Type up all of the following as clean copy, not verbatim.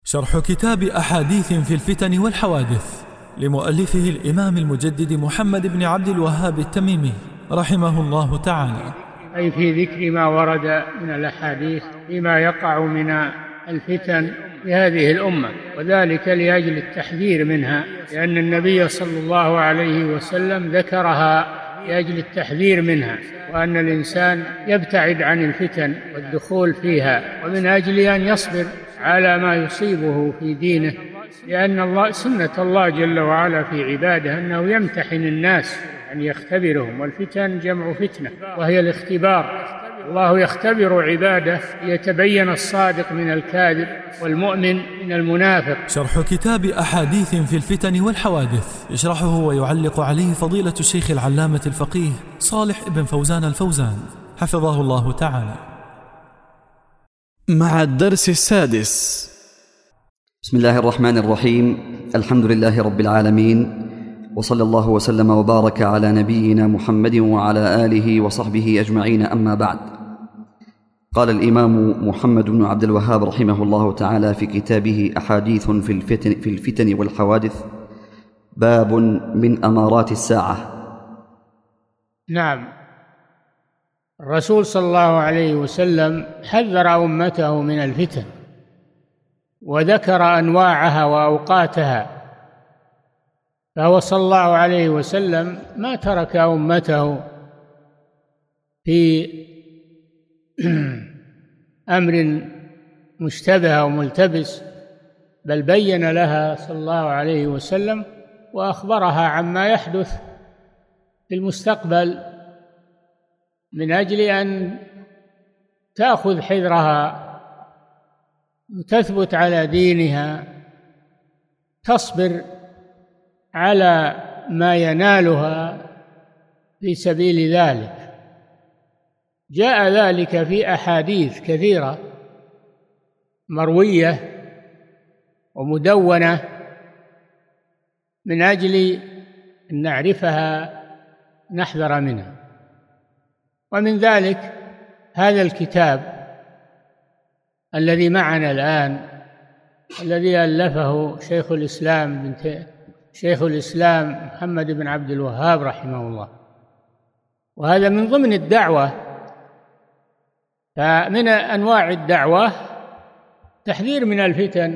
شرح كتاب أحاديث في الفتن والحوادث لمؤلفه الإمام المجدد محمد بن عبد الوهاب التميمي رحمه الله تعالى. أي في ذكر ما ورد من الأحاديث فيما يقع من الفتن في هذه الأمة، وذلك لأجل التحذير منها، لأن النبي صلى الله عليه وسلم ذكرها لأجل التحذير منها، وأن الإنسان يبتعد عن الفتن والدخول فيها، ومن أجل أن يصبر على ما يصيبه في دينه، لأن سنة الله جل وعلا في عباده أنه يمتحن الناس أن يختبرهم، والفتن جمع فتنة وهي الاختبار. الله يختبر عباده ليتبين الصادق من الكاذب والمؤمن من المنافق. شرح كتاب أحاديث في الفتن والحوادث يشرحه ويعلق عليه فضيلة الشيخ العلامة الفقيه صالح بن فوزان الفوزان حفظه الله تعالى. مع الدرس السادس. بسم الله الرحمن الرحيم. الحمد لله رب العالمين، وصلى الله وسلم وبارك على نبينا محمد وعلى آله وصحبه أجمعين، أما بعد. قال الإمام محمد بن عبد الوهاب رحمه الله تعالى في كتابه أحاديث في الفتن والحوادث: باب من أمارات الساعة. نعم، الرسول صلى الله عليه وسلم حذر أمته من الفتن وذكر أنواعها وأوقاتها، فهو صلى الله عليه وسلم ما ترك أمته في أمر مشتبه أو ملتبس، بل بين لها صلى الله عليه وسلم وأخبرها عما يحدث في المستقبل من أجل أن تأخذ حذرها وتثبت على دينها، تصبر على ما ينالها في سبيل ذلك. جاء ذلك في أحاديث كثيرة مروية ومدونة من أجل أن نعرفها نحذر منها، ومن ذلك هذا الكتاب الذي معنا الآن، الذي ألفه شيخ الإسلام محمد بن عبد الوهاب رحمه الله، وهذا من ضمن الدعوة. فمن أنواع الدعوة تحذير من الفتن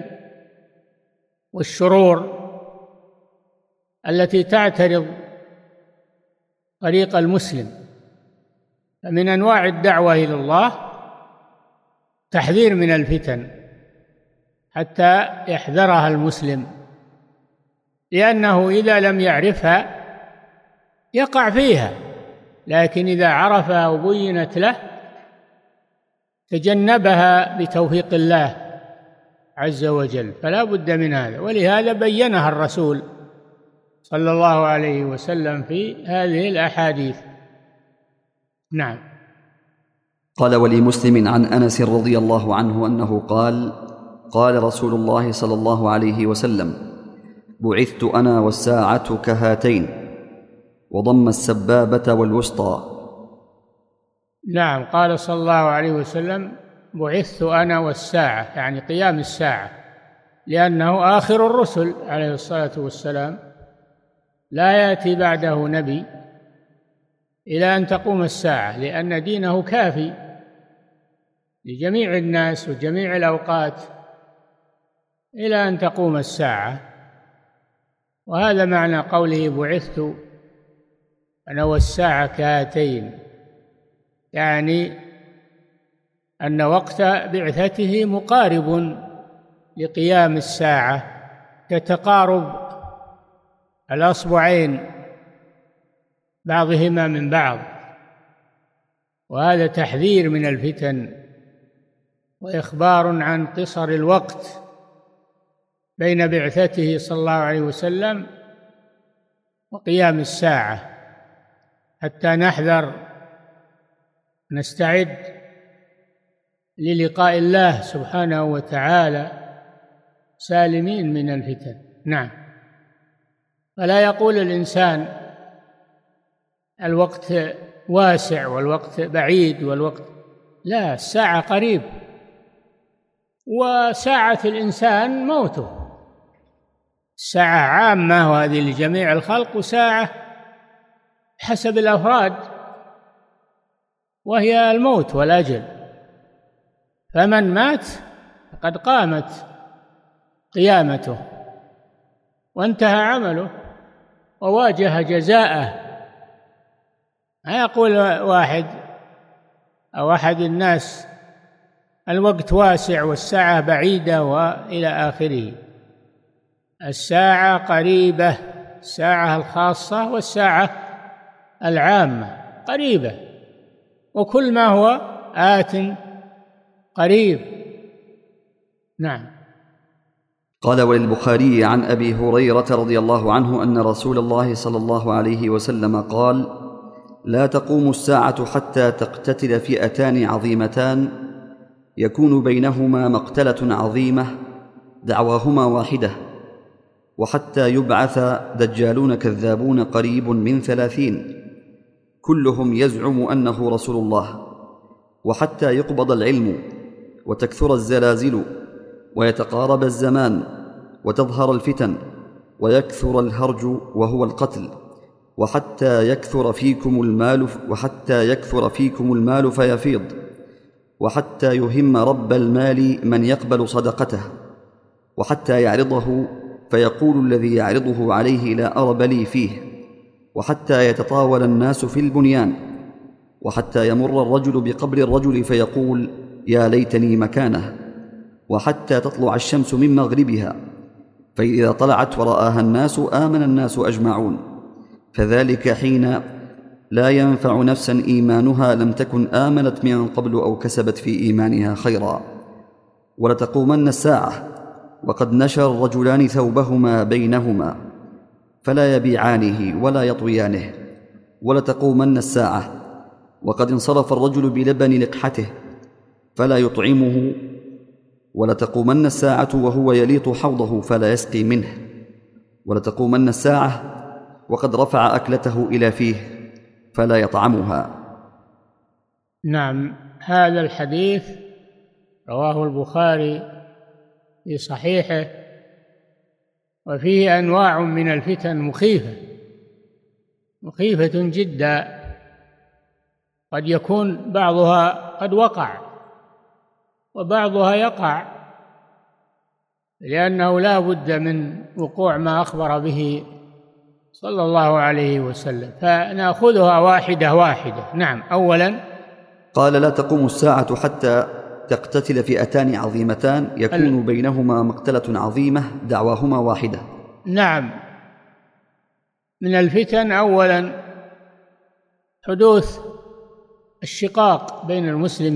والشرور التي تعترض طريق المسلم. فمن أنواع الدعوة إلى الله تحذير من الفتن حتى يحذرها المسلم، لأنه إذا لم يعرفها يقع فيها، لكن إذا عرفها وبينت له تجنبها بتوفيق الله عز وجل، فلا بد من هذا. ولهذا بينها الرسول صلى الله عليه وسلم في هذه الأحاديث. نعم. قال: ولمسلم عن أنس رضي الله عنه أنه قال: قال رسول الله صلى الله عليه وسلم: بعثت أنا والساعة كهاتين، وضم السبابة والوسطى. نعم، قال صلى الله عليه وسلم: بعثت أنا والساعة، يعني قيام الساعة، لأنه آخر الرسل عليه الصلاة والسلام، لا يأتي بعده نبي إلى أن تقوم الساعة، لأن دينه كافي لجميع الناس وجميع الأوقات إلى أن تقوم الساعة. وهذا معنى قوله: بعثت أنا والساعة كهاتين، يعني أن وقت بعثته مقارب لقيام الساعة كتقارب الأصبعين بعضهما من بعض. وهذا تحذير من الفتن وإخبار عن قصر الوقت بين بعثته صلى الله عليه وسلم وقيام الساعة، حتى نحذر نستعد للقاء الله سبحانه وتعالى سالمين من الفتن. نعم. فلا يقول الإنسان الوقت واسع والوقت بعيد والوقت، لا، الساعة قريب، وساعة الإنسان موته، الساعة عامة وهذه لجميع الخلق، وساعة حسب الأفراد وهي الموت والأجل. فمن مات فقد قامت قيامته وانتهى عمله وواجه جزاءه. ما يقول واحد أو أحد الناس الوقت واسع والساعة بعيدة وإلى آخره. الساعة قريبة، الساعة الخاصة والساعة العامة قريبة، وكل ما هو آت قريب. نعم. قال: وللبخاري عن أبي هريرة رضي الله عنه أن رسول الله صلى الله عليه وسلم قال: لا تقوم الساعة حتى تقتتل فئتان عظيمتان يكون بينهما مقتلة عظيمة دعواهما واحدة، وحتى يبعث دجالون كذابون قريب من 30 كلهم يزعم أنه رسول الله، وحتى يقبض العلم وتكثر الزلازل ويتقارب الزمان وتظهر الفتن ويكثر الهرج وهو القتل، وحتى يكثر فيكم المال فيفيض، وحتى يهم رب المال من يقبل صدقته، وحتى يعرضه فيقول الذي يعرضه عليه لا أرب لي فيه، وحتى يتطاول الناس في البنيان، وحتى يمر الرجل بقبر الرجل فيقول يا ليتني مكانه، وحتى تطلع الشمس من مغربها، فإذا طلعت ورآها الناس آمن الناس أجمعون، فذلك حين لا ينفع نفسا إيمانها لم تكن آمنت من قبل أو كسبت في إيمانها خيرا. ولتقومن الساعة وقد نشر الرجلان ثوبهما بينهما فلا يبيعانه ولا يطويانه. ولتقومن الساعة وقد انصرف الرجل بلبن لقحته فلا يطعمه، ولتقومن الساعة وهو يليط حوضه فلا يسقي منه، ولتقومن الساعة وقد رفع أكلته إلى فيه فلا يطعمها. نعم. هذا الحديث رواه البخاري في صحيحه، وفيه أنواع من الفتن مخيفة جدا، قد يكون بعضها قد وقع وبعضها يقع، لأنه لا بد من وقوع ما أخبر به صلى الله عليه وسلم، فنأخذها واحدة واحدة. نعم. أولا قال: لا تقوم الساعة حتى تقتتل فئتان عظيمتان يكون بينهما مقتلة عظيمة دعواهما واحدة. نعم. من الفتن أولا حدوث الشقاق بين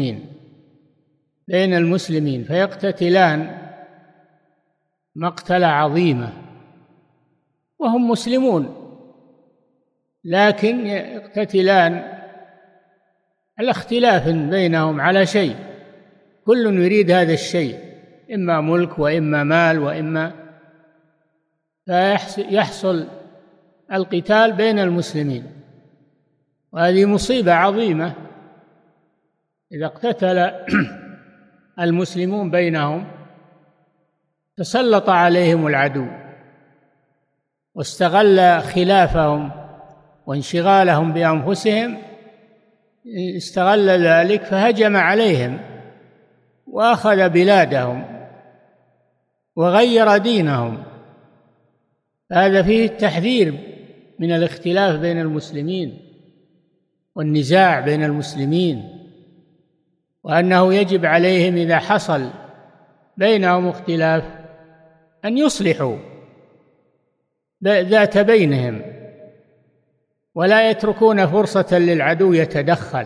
المسلمين فيقتتلان مقتلة عظيمة وهم مسلمون، لكن يقتتلان على اختلاف بينهم على شيء، كل يريد هذا الشيء، إما ملك وإما مال وإما، فيحصل القتال بين المسلمين، وهذه مصيبة عظيمة. إذا اقتتل المسلمون بينهم تسلط عليهم العدو واستغل خلافهم وانشغالهم بأنفسهم، استغل ذلك فهجم عليهم وأخذ بلادهم وغير دينهم. هذا فيه التحذير من الاختلاف بين المسلمين والنزاع بين المسلمين، وأنه يجب عليهم إذا حصل بينهم اختلاف أن يصلحوا ذات بينهم، ولا يتركون فرصة للعدو يتدخل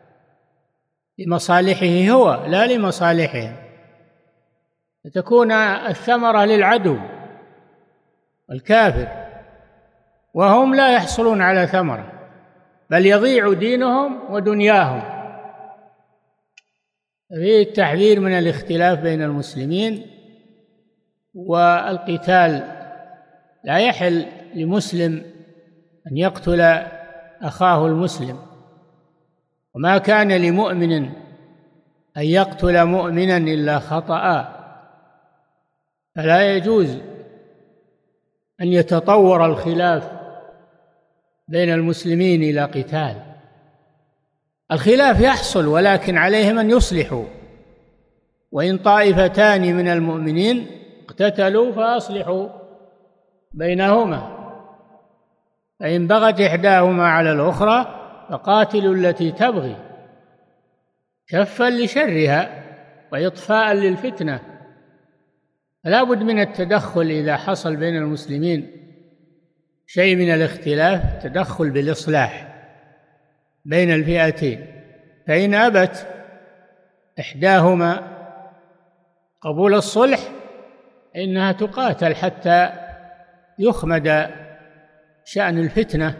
لمصالحه هو لا لمصالحهم، فتكون الثمرة للعدو والكافر، وهم لا يحصلون على ثمرة بل يضيع دينهم ودنياهم. فيه التحذير من الاختلاف بين المسلمين والقتال. لا يحل لمسلم أن يقتل أخاه المسلم، وما كان لمؤمن أن يقتل مؤمنا إلا خطأ، فلا يجوز أن يتطور الخلاف بين المسلمين إلى قتال. الخلاف يحصل ولكن عليهم أن يصلحوا، وإن طائفتان من المؤمنين اقتتلوا فأصلحوا بينهما، فإن بغت إحداهما على الأخرى فقاتلوا التي تبغي كفا لشرها وإطفاء للفتنة. فلا بد من التدخل إذا حصل بين المسلمين شيء من الاختلاف، تدخل بالإصلاح بين الفئتين، فإن أبت إحداهما قبول الصلح إنها تقاتل حتى يخمد شأن الفتنة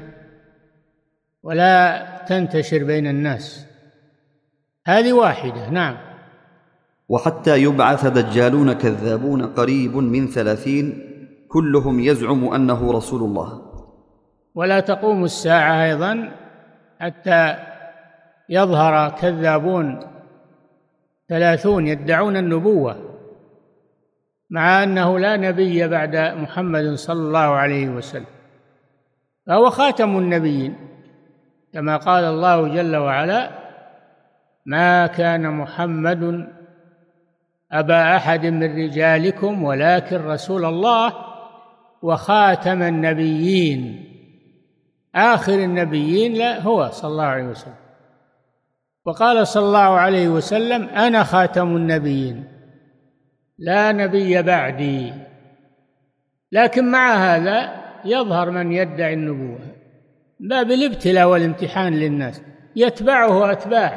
ولا تنتشر بين الناس. هذه واحدة. نعم. وحتى يبعث دجالون كذابون قريب من 30 كلهم يزعم أنه رسول الله. ولا تقوم الساعة أيضا حتى يظهر كذابون 30 يدعون النبوة مع أنه لا نبي بعد محمد صلى الله عليه وسلم، فهو خاتم النبيين كما قال الله جل وعلا: ما كان محمد أبا أحد من رجالكم ولكن رسول الله وخاتم النبيين. آخر النبيين لا هو صلى الله عليه وسلم. وقال صلى الله عليه وسلم: أنا خاتم النبيين لا نبي بعدي. لكن مع هذا يظهر من يدعي النبوة باب الابتلاء والامتحان للناس، يتبعه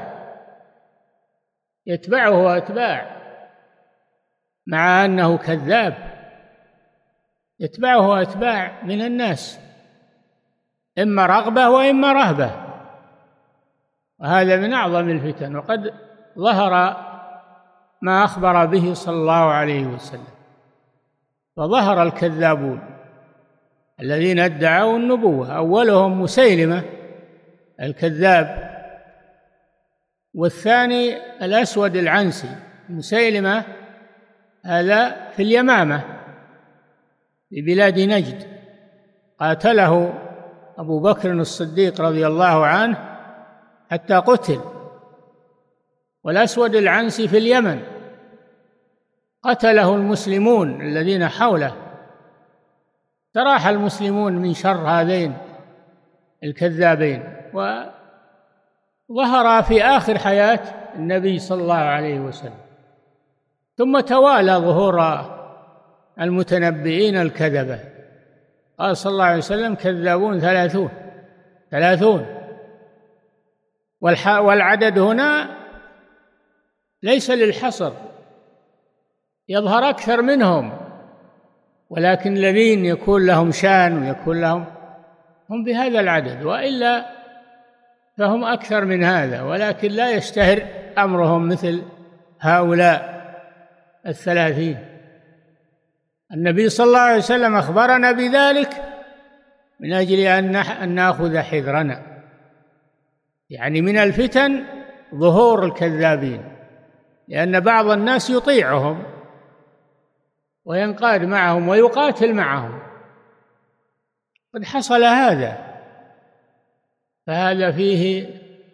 أتباع مع أنه كذاب، يتبعه أتباع من الناس إما رغبة وإما رهبة، وهذا من أعظم الفتن. وقد ظهر ما أخبر به صلى الله عليه وسلم، فظهر الكذابون الذين ادعوا النبوة، أولهم مسيلمة الكذاب، والثاني الأسود العنسي. مسيلمة هذا في اليمامة في بلاد نجد، قاتله أبو بكر الصديق رضي الله عنه حتى قتل. والأسود العنسي في اليمن قتله المسلمون الذين حوله. تراح المسلمون من شر هذين الكذابين، وظهر في آخر حياة النبي صلى الله عليه وسلم. ثم توالى ظهور المتنبئين الكذبة. قال صلى الله عليه وسلم: كذابون 30. والعدد هنا ليس للحصر، يظهر أكثر منهم، ولكن الذين يكون لهم شان ويكون لهم هم بهذا العدد، وإلا فهم أكثر من هذا، ولكن لا يشتهر أمرهم مثل هؤلاء 30. النبي صلى الله عليه وسلم أخبرنا بذلك من أجل أن نأخذ حذرنا، يعني من الفتن ظهور الكذابين، لأن بعض الناس يطيعهم وينقاد معهم ويقاتل معهم، قد حصل هذا، فهذا فيه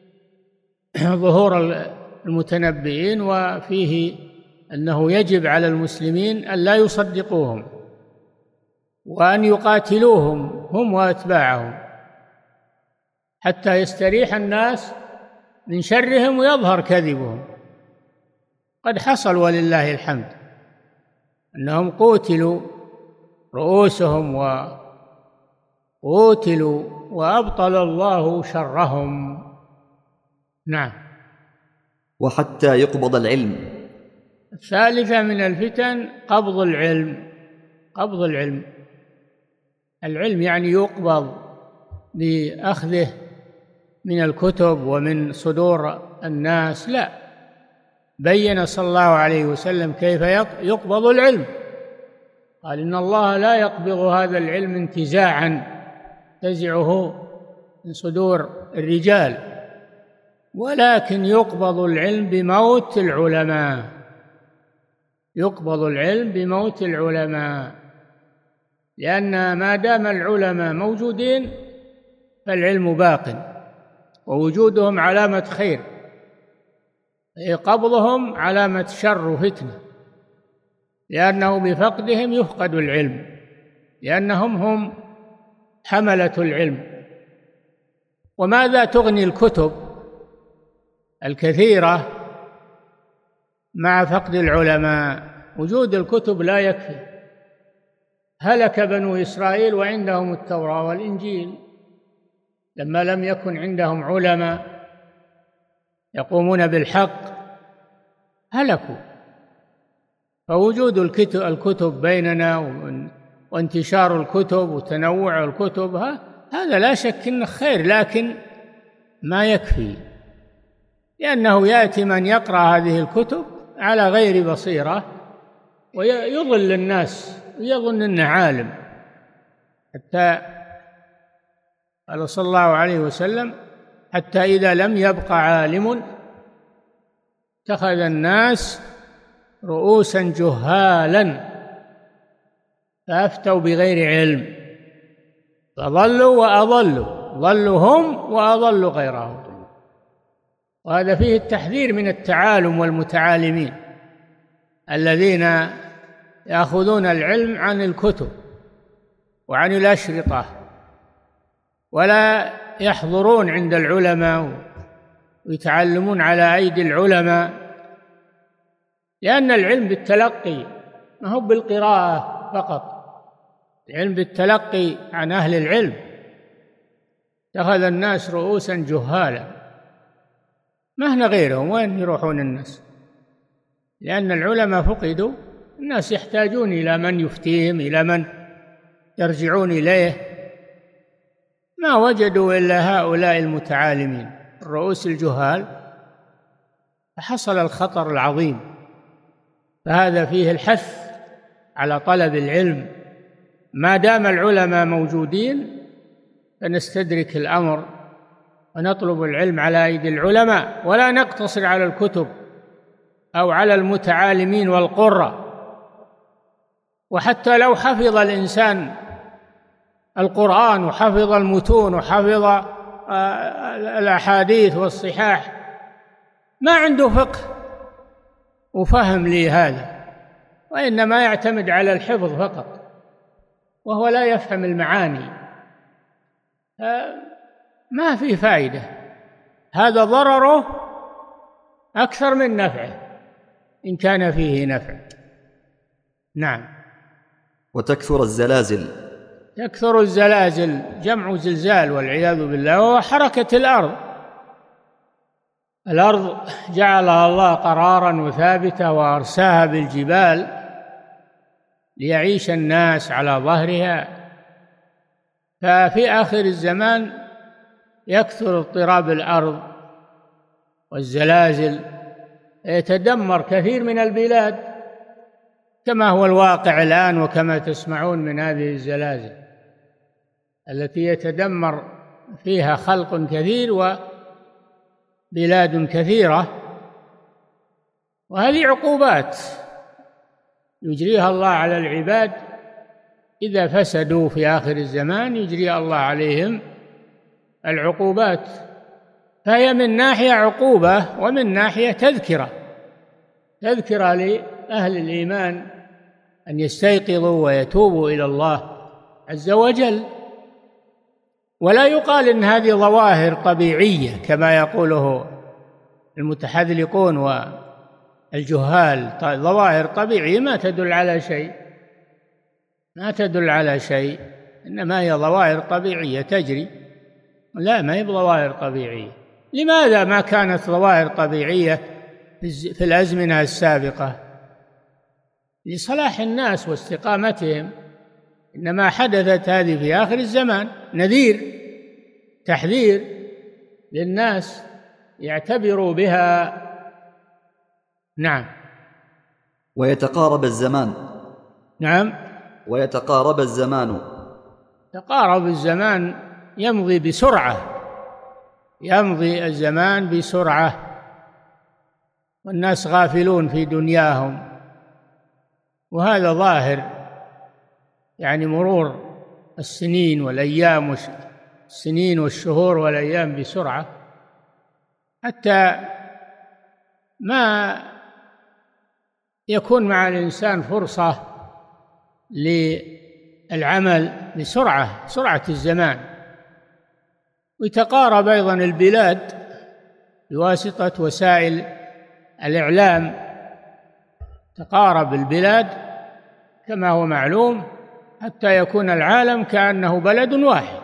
ظهور المتنبئين، وفيه أنه يجب على المسلمين أن لا يصدقوهم وأن يقاتلوهم هم وأتباعهم حتى يستريح الناس من شرهم ويظهر كذبهم. قد حصل ولله الحمد أنهم قتلوا رؤوسهم وقتلوا وأبطل الله شرهم. نعم. وحتى يقبض العلم. الثالثة من الفتن قبض العلم. العلم يعني يقبض بأخذه من الكتب ومن صدور الناس، لا، بين صلى الله عليه وسلم كيف يقبض العلم. قال: إن الله لا يقبض هذا العلم انتزاعا تزعه من صدور الرجال، ولكن يقبض العلم بموت العلماء، يقبض العلم بموت العلماء، لأن ما دام العلماء موجودين فالعلم باق، ووجودهم علامة خير، قبضهم علامة شر وفتنة، لأنه بفقدهم يفقد العلم، لأنهم هم حملة العلم. وماذا تغني الكتب الكثيرة مع فقد العلماء؟ وجود الكتب لا يكفي. هلك بنو إسرائيل وعندهم التوراة والإنجيل لما لم يكن عندهم علماء يقومون بالحق، هلكوا. فوجود الكتب بيننا وانتشار الكتب وتنوع الكتب هذا لا شك انه خير، لكن ما يكفي، لأنه يأتي من يقرأ هذه الكتب على غير بصيرة ويضل الناس ويظن أنه عالم. حتى قال صلى الله عليه وسلم: حتى إذا لم يبق عالم اتخذ الناس رؤوسا جهالا فأفتوا بغير علم فضلوا وأضلوا، ضلوا هم وأضلوا غيرهم. وهذا فيه التحذير من التعالم والمتعالمين الذين يأخذون العلم عن الكتب وعن الأشرطة ولا يحضرون عند العلماء ويتعلمون على أيدي العلماء، لأن العلم بالتلقي ما هو بالقراءة فقط، العلم بالتلقي عن أهل العلم. اتخذ الناس رؤوسا جهالا، ما هنا غيرهم، وين يروحون الناس؟ لأن العلماء فقدوا، الناس يحتاجون إلى من يفتيهم، إلى من يرجعون إليه، ما وجدوا إلا هؤلاء المتعالمين الرؤوس الجهال، فحصل الخطر العظيم. فهذا فيه الحث على طلب العلم، ما دام العلماء موجودين فنستدرك الأمر ونطلب العلم على أيدي العلماء، ولا نقتصر على الكتب أو على المتعالمين والقراء. وحتى لو حفظ الإنسان القرآن وحفظ المتون وحفظ الأحاديث والصحاح، ما عنده فقه وفهم لهذا، وإنما يعتمد على الحفظ فقط وهو لا يفهم المعاني، ما في فائدة. هذا ضرره أكثر من نفعه إن كان فيه نفع. نعم. وتكثر الزلازل. تكثر الزلازل جمع زلزال والعياذ بالله، وهو حركة الأرض. الأرض جعلها الله قرارا وثابتة وأرساها بالجبال ليعيش الناس على ظهرها، ففي آخر الزمان يكثر اضطراب الأرض والزلازل، يتدمر كثير من البلاد كما هو الواقع الآن، وكما تسمعون من هذه الزلازل التي يتدمر فيها خلق كثير وبلاد كثيرة. وهذه عقوبات يجريها الله على العباد إذا فسدوا في آخر الزمان، يجري الله عليهم العقوبات، فهي من ناحية عقوبة ومن ناحية تذكرة لأهل الإيمان أن يستيقظوا ويتوبوا إلى الله عز وجل. ولا يقال إن هذه ظواهر طبيعية كما يقوله المتحذلقون والجهال، ظواهر طبيعية ما تدل على شيء، إنما هي ظواهر طبيعية تجري. لا، ما هي ظواهر طبيعية. لماذا ما كانت ظواهر طبيعية في الأزمنة السابقة؟ لصلاح الناس واستقامتهم، إنما حدثت هذه في آخر الزمان نذير تحذير للناس يعتبروا بها. نعم. ويتقارب الزمان. نعم. ويتقارب الزمان. تقارب الزمان، يمضي بسرعة، يمضي الزمان بسرعة والناس غافلون في دنياهم، وهذا ظاهر، يعني مرور السنين والأيام، السنين والشهور والأيام بسرعة، حتى ما يكون مع الإنسان فرصة للعمل سرعة الزمان. ويتقارب أيضا البلاد بواسطة وسائل الإعلام، تقارب البلاد كما هو معلوم حتى يكون العالم كأنه بلد واحد،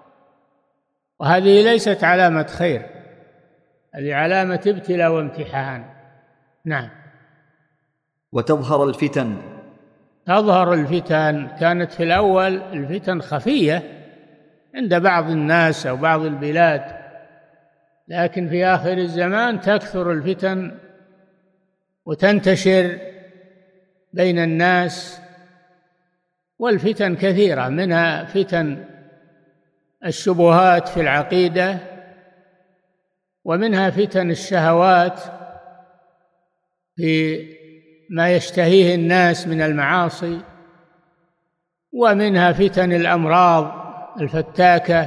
وهذه ليست علامة خير، هذه علامة ابتلاء وامتحان. نعم. وتظهر الفتن. تظهر الفتن. كانت في الأول الفتن خفية عند بعض الناس أو بعض البلاد، لكن في آخر الزمان تكثر الفتن وتنتشر بين الناس، والفتن كثيرة، منها فتن الشبهات في العقيدة، ومنها فتن الشهوات في ما يشتهيه الناس من المعاصي، ومنها فتن الأمراض الفتاكة،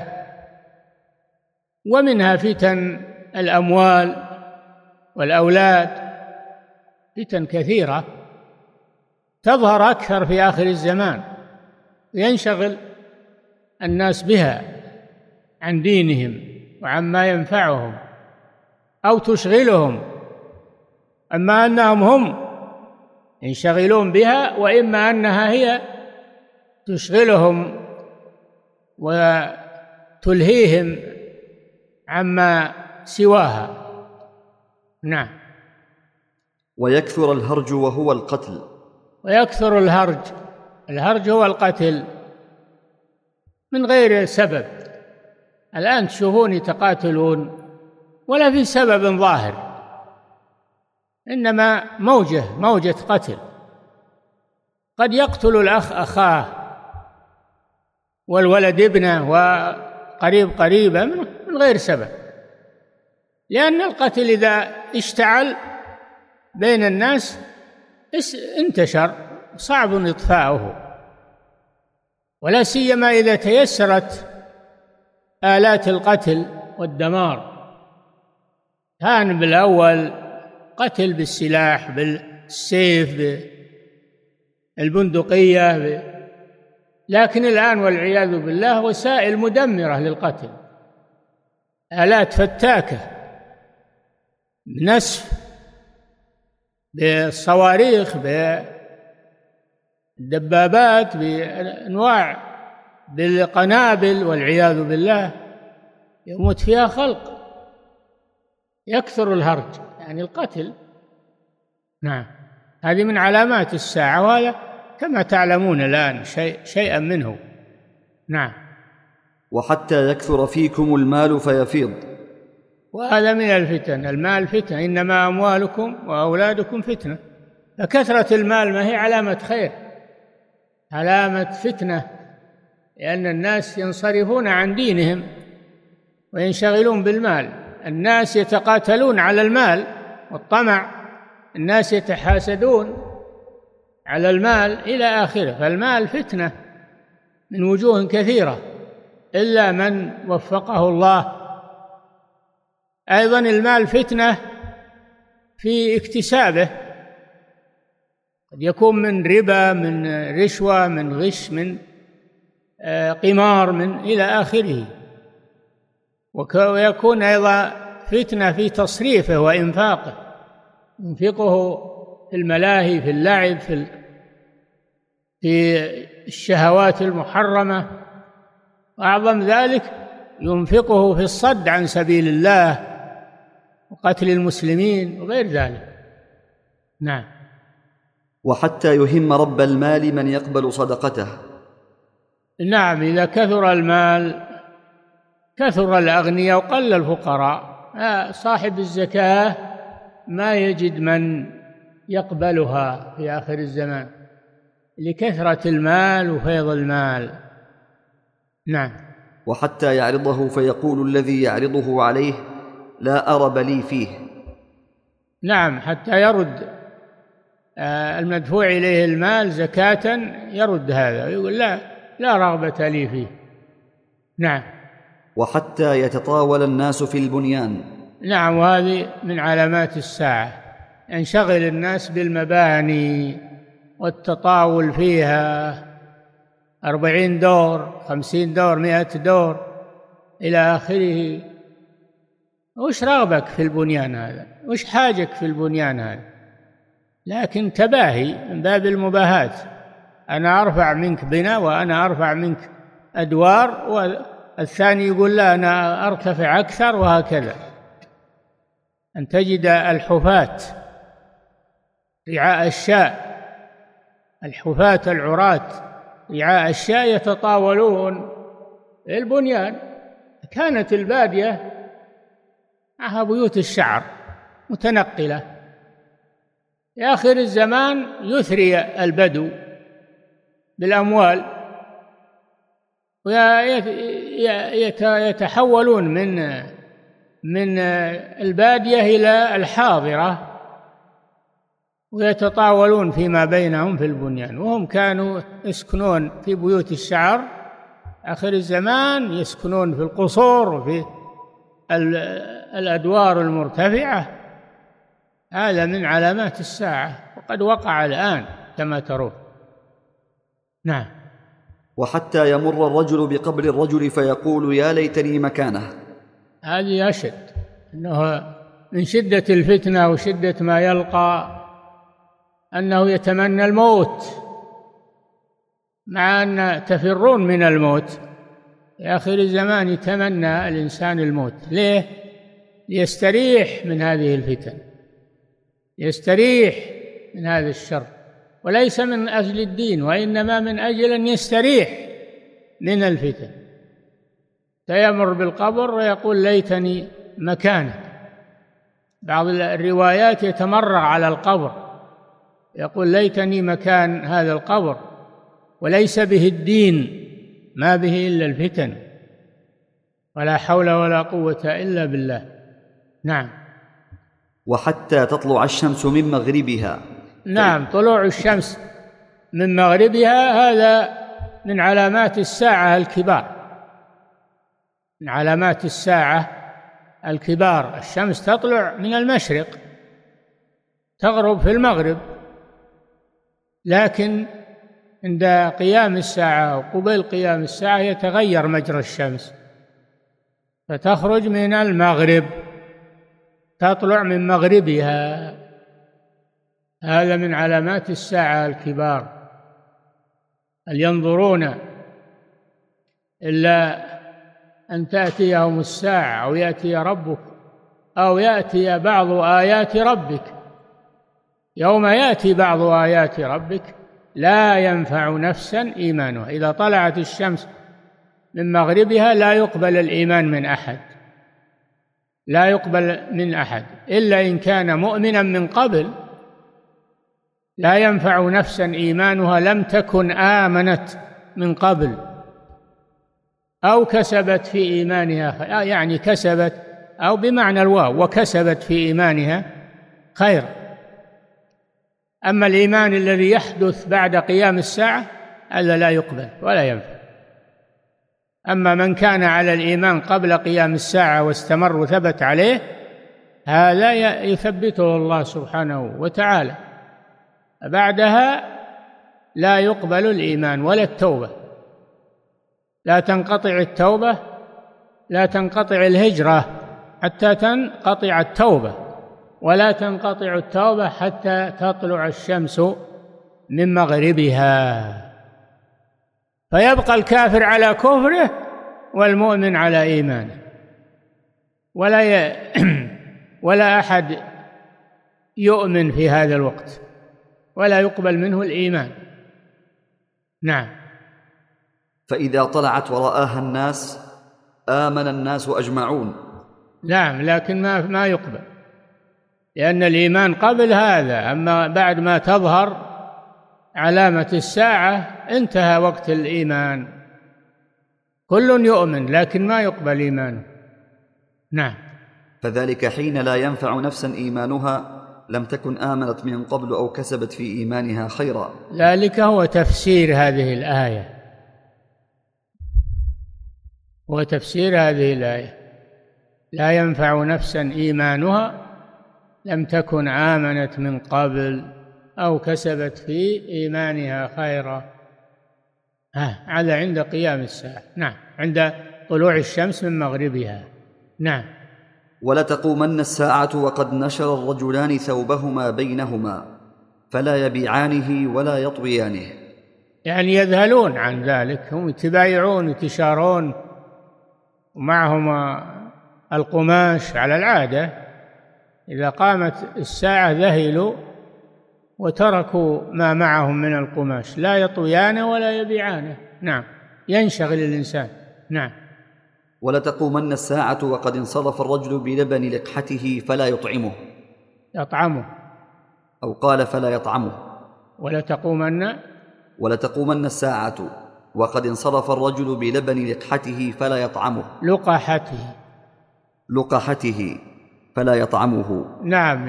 ومنها فتن الأموال والأولاد، فتن كثيرة تظهر أكثر في آخر الزمان، ينشغل الناس بها عن دينهم وعما ينفعهم أو تشغلهم، أما أنهم هم ينشغلون بها، وإما أنها هي تشغلهم وتلهيهم عما سواها. نعم. ويكثر الهرج وهو القتل. ويكثر الهرج. الهرج هو القتل من غير سبب. الآن تشوفون يتقاتلون ولا في سبب ظاهر، إنما موجة قتل. قد يقتل الأخ أخاه والولد ابنه وقريب قريبه من غير سبب، لأن القتل إذا اشتعل بين الناس انتشر، صعب إطفاؤه، ولا سيما إذا تيسرت آلات القتل والدمار. كان بالأول قتل بالسلاح، بالسيف، بالبندقية، لكن الآن والعياذ بالله وسائل مدمرة للقتل، آلات فتاكة، بنسف، بالصواريخ، بالدبابات، بأنواع، بالقنابل، والعياذ بالله يموت فيها خلق. يكثر الهرج يعني القتل. نعم. هذه من علامات الساعة، وهذا كما تعلمون الآن شيئا منه. نعم. وحتى يكثر فيكم المال فيفيض. وهذا من الفتن. المال فتنة، إنما أموالكم وأولادكم فتنة. فكثرة المال ما هي علامة خير، علامة فتنة، لأن الناس ينصرفون عن دينهم وينشغلون بالمال. الناس يتقاتلون على المال والطمع، الناس يتحاسدون على المال إلى آخره. فالمال فتنة من وجوه كثيرة إلا من وفقه الله. أيضا المال فتنة في اكتسابه، قد يكون من ربا، من رشوة، من غش، من قمار، من إلى آخره. ويكون أيضا فتنة في تصريفه وإنفاقه، ينفقه في الملاهي، في اللعب، في الشهوات المحرمة، وأعظم ذلك ينفقه في الصد عن سبيل الله وقتل المسلمين وغير ذلك. نعم. وحتى يهم رب المال من يقبل صدقته. نعم. إذا كثر المال كثر الأغنياء وقل الفقراء. صاحب الزكاة ما يجد من يقبلها في آخر الزمان لكثرة المال وفيض المال. نعم. وحتى يعرضه فيقول الذي يعرضه عليه: لا أرب لي فيه. نعم، حتى يرد المدفوع إليه المال زكاة، يرد هذا ويقول لا رغبة لي فيه. نعم. وحتى يتطاول الناس في البنيان. نعم، وهذه من علامات الساعة، ينشغل الناس بالمباني والتطاول فيها، 40 دور، 50 دور، 100 دور إلى آخره. وش رغبك في البنيان هذا؟ وش حاجك في البنيان هذا؟ لكن تباهي من باب المباهاة، أنا أرفع منك بناء وأنا أرفع منك أدوار، والثاني يقول لا أنا أرتفع أكثر، وهكذا. أن تجد الحفاة رعاء الشاء، الحفاة العراة رعاء الشاء يتطاولون في البنيان. كانت البادية معها بيوت الشعر متنقلة. في آخر الزمان يثري البدو بالأموال ويتحولون من البادية إلى الحاضرة ويتطاولون فيما بينهم في البنيان، وهم كانوا يسكنون في بيوت الشعر. آخر الزمان يسكنون في القصور وفي الأدوار المرتفعة. هذا من علامات الساعة، وقد وقع الآن كما ترون. نعم. وحتى يمر الرجل بقبر الرجل فيقول: يا ليتني مكانه. هذه أشد، أنه من شدة الفتنة وشدة ما يلقى أنه يتمنى الموت، مع أن تفرون من الموت. في آخر الزمان يتمنى الإنسان الموت. ليه؟ ليستريح من هذه الفتن، يستريح من هذا الشر، وليس من أجل الدين، وإنما من أجل أن يستريح من الفتن. فيمر بالقبر ويقول: ليتني مكانه. بعض الروايات يتمرغ على القبر، يقول: ليتني مكان هذا القبر، وليس به الدين، ما به إلا الفتن، ولا حول ولا قوة إلا بالله. نعم. وحتى تطلع الشمس من مغربها. نعم، طلوع الشمس من مغربها هذا من علامات الساعة الكبار، من علامات الساعة الكبار. الشمس تطلع من المشرق تغرب في المغرب، لكن عند قيام الساعة وقبيل قيام الساعة يتغير مجرى الشمس، فتخرج من المغرب، تطلع من مغربها. هذا من علامات الساعة الكبار. هل ينظرون إلا أن تأتيهم الساعة أو يأتي ربك أو يأتي بعض آيات ربك. يوم يأتي بعض آيات ربك لا ينفع نفسا إيمانها. إذا طلعت الشمس من مغربها لا يقبل الإيمان من أحد، لا يقبل من أحد إلا إن كان مؤمنا من قبل. لا ينفع نفسا إيمانها لم تكن آمنت من قبل أو كسبت في إيمانها، يعني كسبت أو بمعنى الواو، وكسبت في إيمانها خير. أما الإيمان الذي يحدث بعد قيام الساعة هذا لا يقبل ولا ينفع. أما من كان على الإيمان قبل قيام الساعة واستمر وثبت عليه، هذا يثبته الله سبحانه وتعالى. بعدها لا يقبل الإيمان ولا التوبة، لا تنقطع التوبة، لا تنقطع الهجرة حتى تنقطع التوبة، ولا تنقطع التوبة حتى تطلع الشمس من مغربها. فيبقى الكافر على كفره والمؤمن على إيمانه، ولا أحد يؤمن في هذا الوقت ولا يقبل منه الإيمان. نعم. فإذا طلعت ورآها الناس آمن الناس أجمعون. نعم، لكن ما يقبل، لأن الإيمان قبل هذا. أما بعد ما تظهر علامة الساعة انتهى وقت الإيمان. كل يؤمن لكن ما يقبل إيمانه. نعم. فذلك حين لا ينفع نفسا إيمانها لم تكن آمنت من قبل أو كسبت في إيمانها خيرا. ذلك هو تفسير هذه الآية، لا ينفع نفسا إيمانها لم تكن آمنت من قبل أو كسبت في إيمانها خيرا. هذا عند قيام الساعة. نعم، عند طلوع الشمس من مغربها. نعم. ولتقومن الساعة وقد نشر الرجلان ثوبهما بينهما فلا يبيعانه ولا يطويانه، يعني يذهلون عن ذلك، هم يتبايعون يتشارون ومعهم القماش على العادة، إذا قامت الساعة ذهلوا وتركوا ما معهم من القماش، لا يطويانه ولا يبيعانه. نعم، ينشغل الإنسان. نعم. ولتقومن الساعة وقد انصرف الرجل بلبن لقحته فلا يطعمه، أو قال فلا يطعمه. ولتقومن الساعة وقد انصرف الرجل بلبن لقحته فلا يطعمه، لقحته فلا يطعمه. نعم،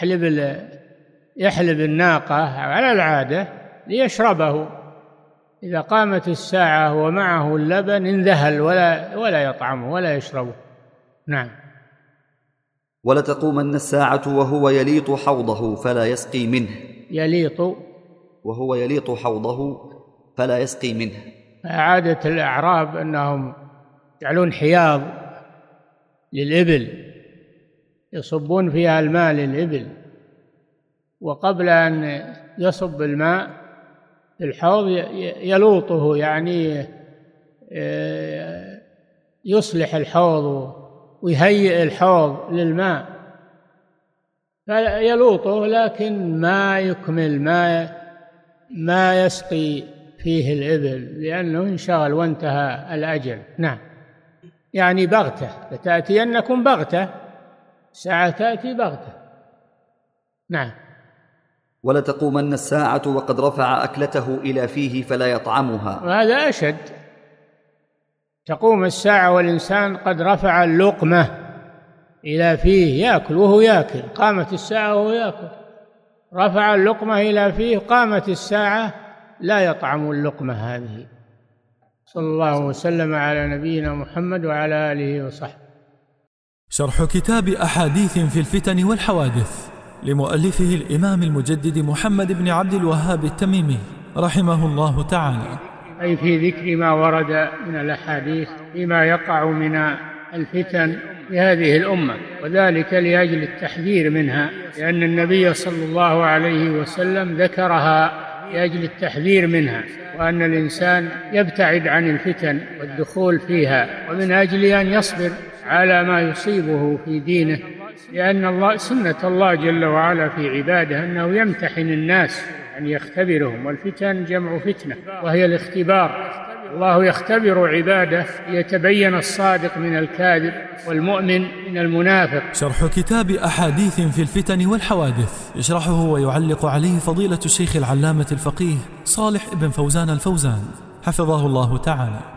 يحلب الناقة على العادة ليشربه، إذا قامت الساعة ومعه اللبن انذهل ولا يطعمه ولا يشربه. نعم. ولتقومن الساعة وهو يليط حوضه فلا يسقي منه، وهو يليط حوضه فلا يسقي منه. عادة الأعراب أنهم يجعلون حياض للإبل يصبون فيها الماء للإبل، وقبل أن يصب الماء في الحوض يلوطه، يعني يصلح الحوض ويهيئ الحوض للماء، فيلوطه لكن ما يكمل ما يسقي فيه الإبل لأنه انشغل وانتهى الأجل. نعم، يعني بغتة، لتأتينكم بغتة، الساعة تأتي بغتة. نعم. ولتقومن الساعة وقد رفع أكلته إلى فيه فلا يطعمها، وهذا أشد. تقوم الساعة والإنسان قد رفع اللقمة إلى فيه يأكل وهو يأكل، قامت الساعة وهو يأكل، رفع اللقمة إلى فيه، قامت الساعة لا يطعم اللقمة هذه. صلى الله وسلم على نبينا محمد وعلى آله وصحبه. شرح كتاب أحاديث في الفتن والحوادث لمؤلفه الإمام المجدد محمد بن عبد الوهاب التميمي رحمه الله تعالى، أي في ذكر ما ورد من الأحاديث فيما يقع من الفتن في هذه الأمة، وذلك لأجل التحذير منها، لأن النبي صلى الله عليه وسلم ذكرها لأجل التحذير منها، وأن الإنسان يبتعد عن الفتن والدخول فيها، ومن أجل أن يصبر على ما يصيبه في دينه، لأن سنة الله جل وعلا في عباده أنه يمتحن الناس، أن يختبرهم، والفتن جمع فتنة وهي الاختبار. الله يختبر عباده ليتبين الصادق من الكاذب والمؤمن من المنافق. شرح كتاب أحاديث في الفتن والحوادث يشرحه ويعلق عليه فضيلة الشيخ العلامة الفقيه صالح بن فوزان الفوزان حفظه الله تعالى.